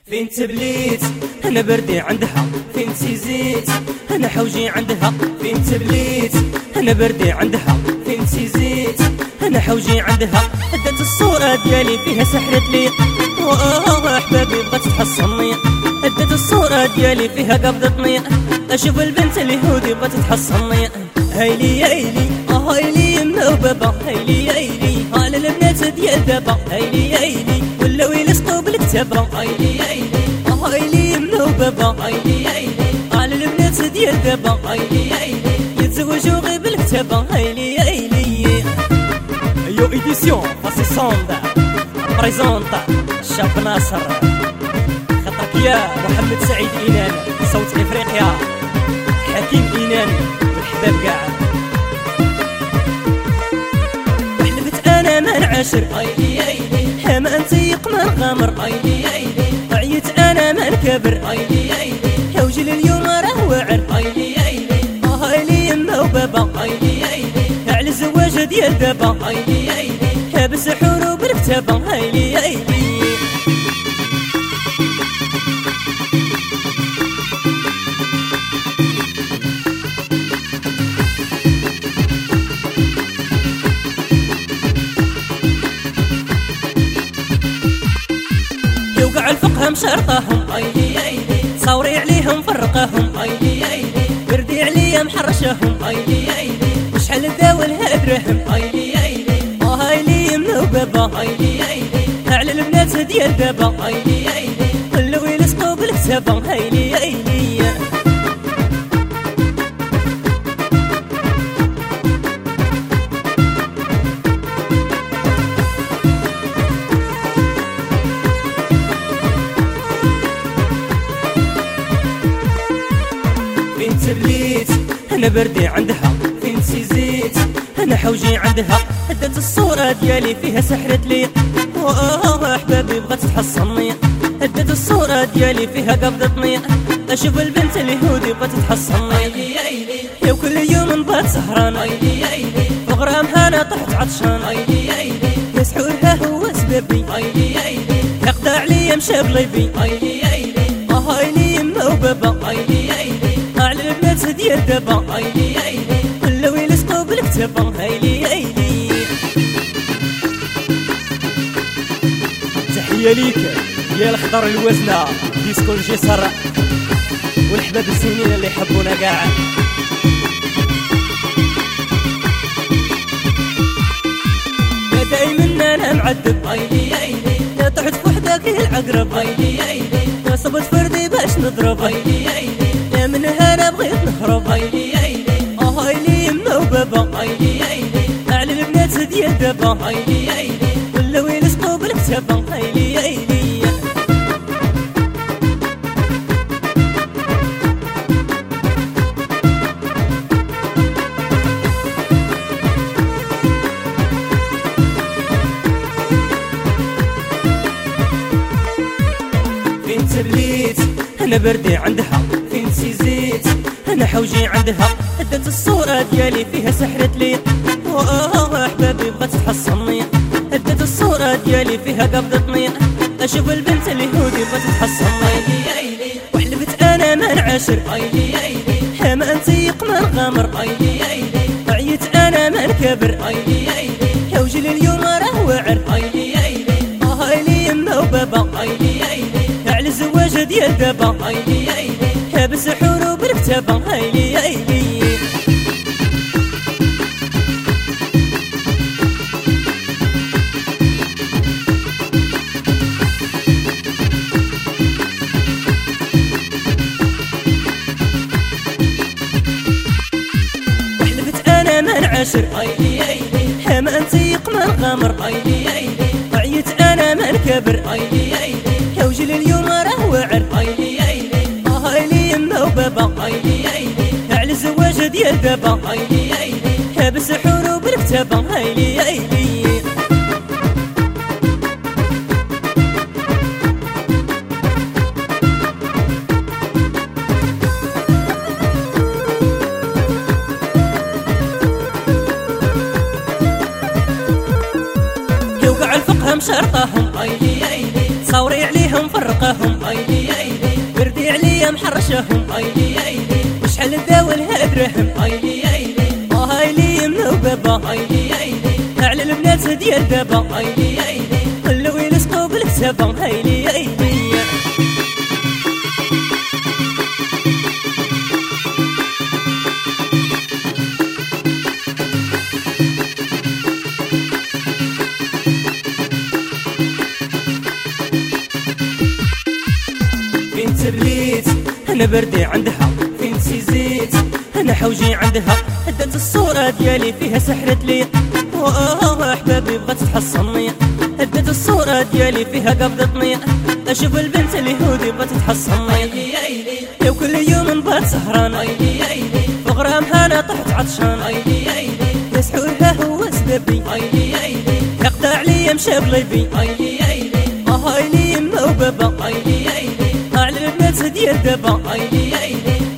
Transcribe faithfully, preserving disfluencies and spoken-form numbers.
فين تبليت انا بردي عندها، فين سيزيت انا حوجي عندها، فين تبليت انا بردي عندها، فين سيزيت انا حوجي عندها. ادت الصورة ديالي فيها سحرت لي، واه احبابي بغات تحصلني. ادت الصورة ديالي فيها قبضتني، اشوف البنت اليهودي بغات تحصلني. هايلي هايلي اه هايلي يما وبابا، هايلي هايلي على البنات ديال دابا، هايلي هايلي ولاو يلصقوا بالكتابة. هايلي هايلي اه هايلي يما وبابا، هايلي هايلي على البنات ديال دابا، هايلي هايلي يتزوجوا غير بالكتابة. هايلي هايلي يو ايديسيون فاسي سوندا بريزونطا الشاب ناصر، خاطرك يا محمد سعيد إينان صوت افريقيا، حكيم إينان والحباب كاع. حلفت انا ما نعاشر، هايلي هايلي حما نتيق ما نغامر، هايلي هايلي عيت انا ما نكابر، هايلي هايلي حوجل اليوم راه واعر. هايلي هايلي اه هايلي يما وبابا، هايلي هايلي على الزواج ديال دابا، هايلي هايلي حابس حورو بالكتابة. هايلي هايلي يوقع الفقه مشرطاهم، هايلي هايلي صوري عليهم فرقاهم، هايلي هايلي بردي عليا محرشاهم، هايلي هايلي وشحال داولها دراهم. هايلي هايلي اه هايلي يما وبابا، هايلي هايلي على البنات ديال دابا، هايلي هايلي ولاو يلصقوا بالكتابة. هايلي هايلي فين تبليت انا بردي عندها، فين سيزيت انا حوجي عندها. ادت الصورة ديالي فيها سحرت لي، واه احبابي بغات تحصلني. ادت الصورة ديالي فيها قبضتني، اشوف البنت اليهودي بغات تحصلني. هايلي هايلي يا كل يوم نبات سهران، هايلي هايلي وغرامها انا طحت عطشان. هايلي هايلي يسحورها هو سببي، هايلي هايلي يقضى عليا مشى بليبي. هايلي هايلي اه هايلي يما وبابا، هايلي هايلي على البنات ديال دابا، هايلي هايلي ولاو يلصقوا بالكتابة. هايلي هايلي تحية ليك يا الخضر الوزنة ديسكو الجسر والحباب الزينين اللي يحبونا كاع. يا دايما انا معذب، هايلي هايلي يا طحت في وحدك العقرب، هايلي هايلي يا صبت فردي باش نضرب، هايلي هايلي يا منها انا بغيت نهرب. هايلي هايلي اه هايلي يما وبابا، هايلي هايلي على البنات ديال دابا، هايلي هايلي ولاو يلصقوا بالكتابة. هايلي هايلي فين تبليت انا بردي عندها، فين سيزيت انا حوجي عندها. ادت الصورة ديالي فيها سحرت لي، واه احبابي بغات تحصلني. ادت الصورة ديالي فيها قبضتني، اشوف البنت اليهودي بغات تحصلني. هايلي هايلي وحلفت انا ما نعاشر، هايلي هايلي حما نتيق ما نغامر، هايلي هايلي عيت انا ما نكابر. هايلي هايلي حوجل اليوم راه واعر. هايلي هايلي اه هايلي يما وبابا، هايلي هايلي على الزواج ديال دابا، هايلي هايلي حابس حورو بالكتابة. هايلي هايلي وحلفت انا ما نعاشر، هايلي هايلي حما نتيق ما نغامر، هايلي هايلي عيت انا ما نكابر. هايلي هايلي حوجل اليوم راه واعر. هايلي هايلي اه هايلي يما وبابا، هايلي هايلي على الزواج ديال دابا، هايلي هايلي حابس حورو بالكتابة. هايلي هايلي يوقع الفقه مشرطاهم، هايلي هايلي صوري عليهم فرقاهم. الرحم ايلي ايلي اه هايلي موببة ايلي ايلي على البنات ديال دابا ايلي ايلي خلو يلصقوا بالكتابة هايلي هايلي فين تبليت انا بردي عندها فين سيزيت انا حوجي عندها هدت الصورة ديالي فيها سحرت لي واه احبابي بغات تحصلني هدت الصورة ديالي فيها قبضتني اشوف البنت اليهودي بغات تحصلني ايلي ايلي لو كل يوم نبات سهران ايلي ايلي بغرامها انا طحت عطشان ايلي ايلي يسحورها هو سببي ايلي ايلي يقطع عليا مشى بليبي ايلي ايلي اه هايلي موببة ايلي ايلي على البنات ديال دابا ايلي ايلي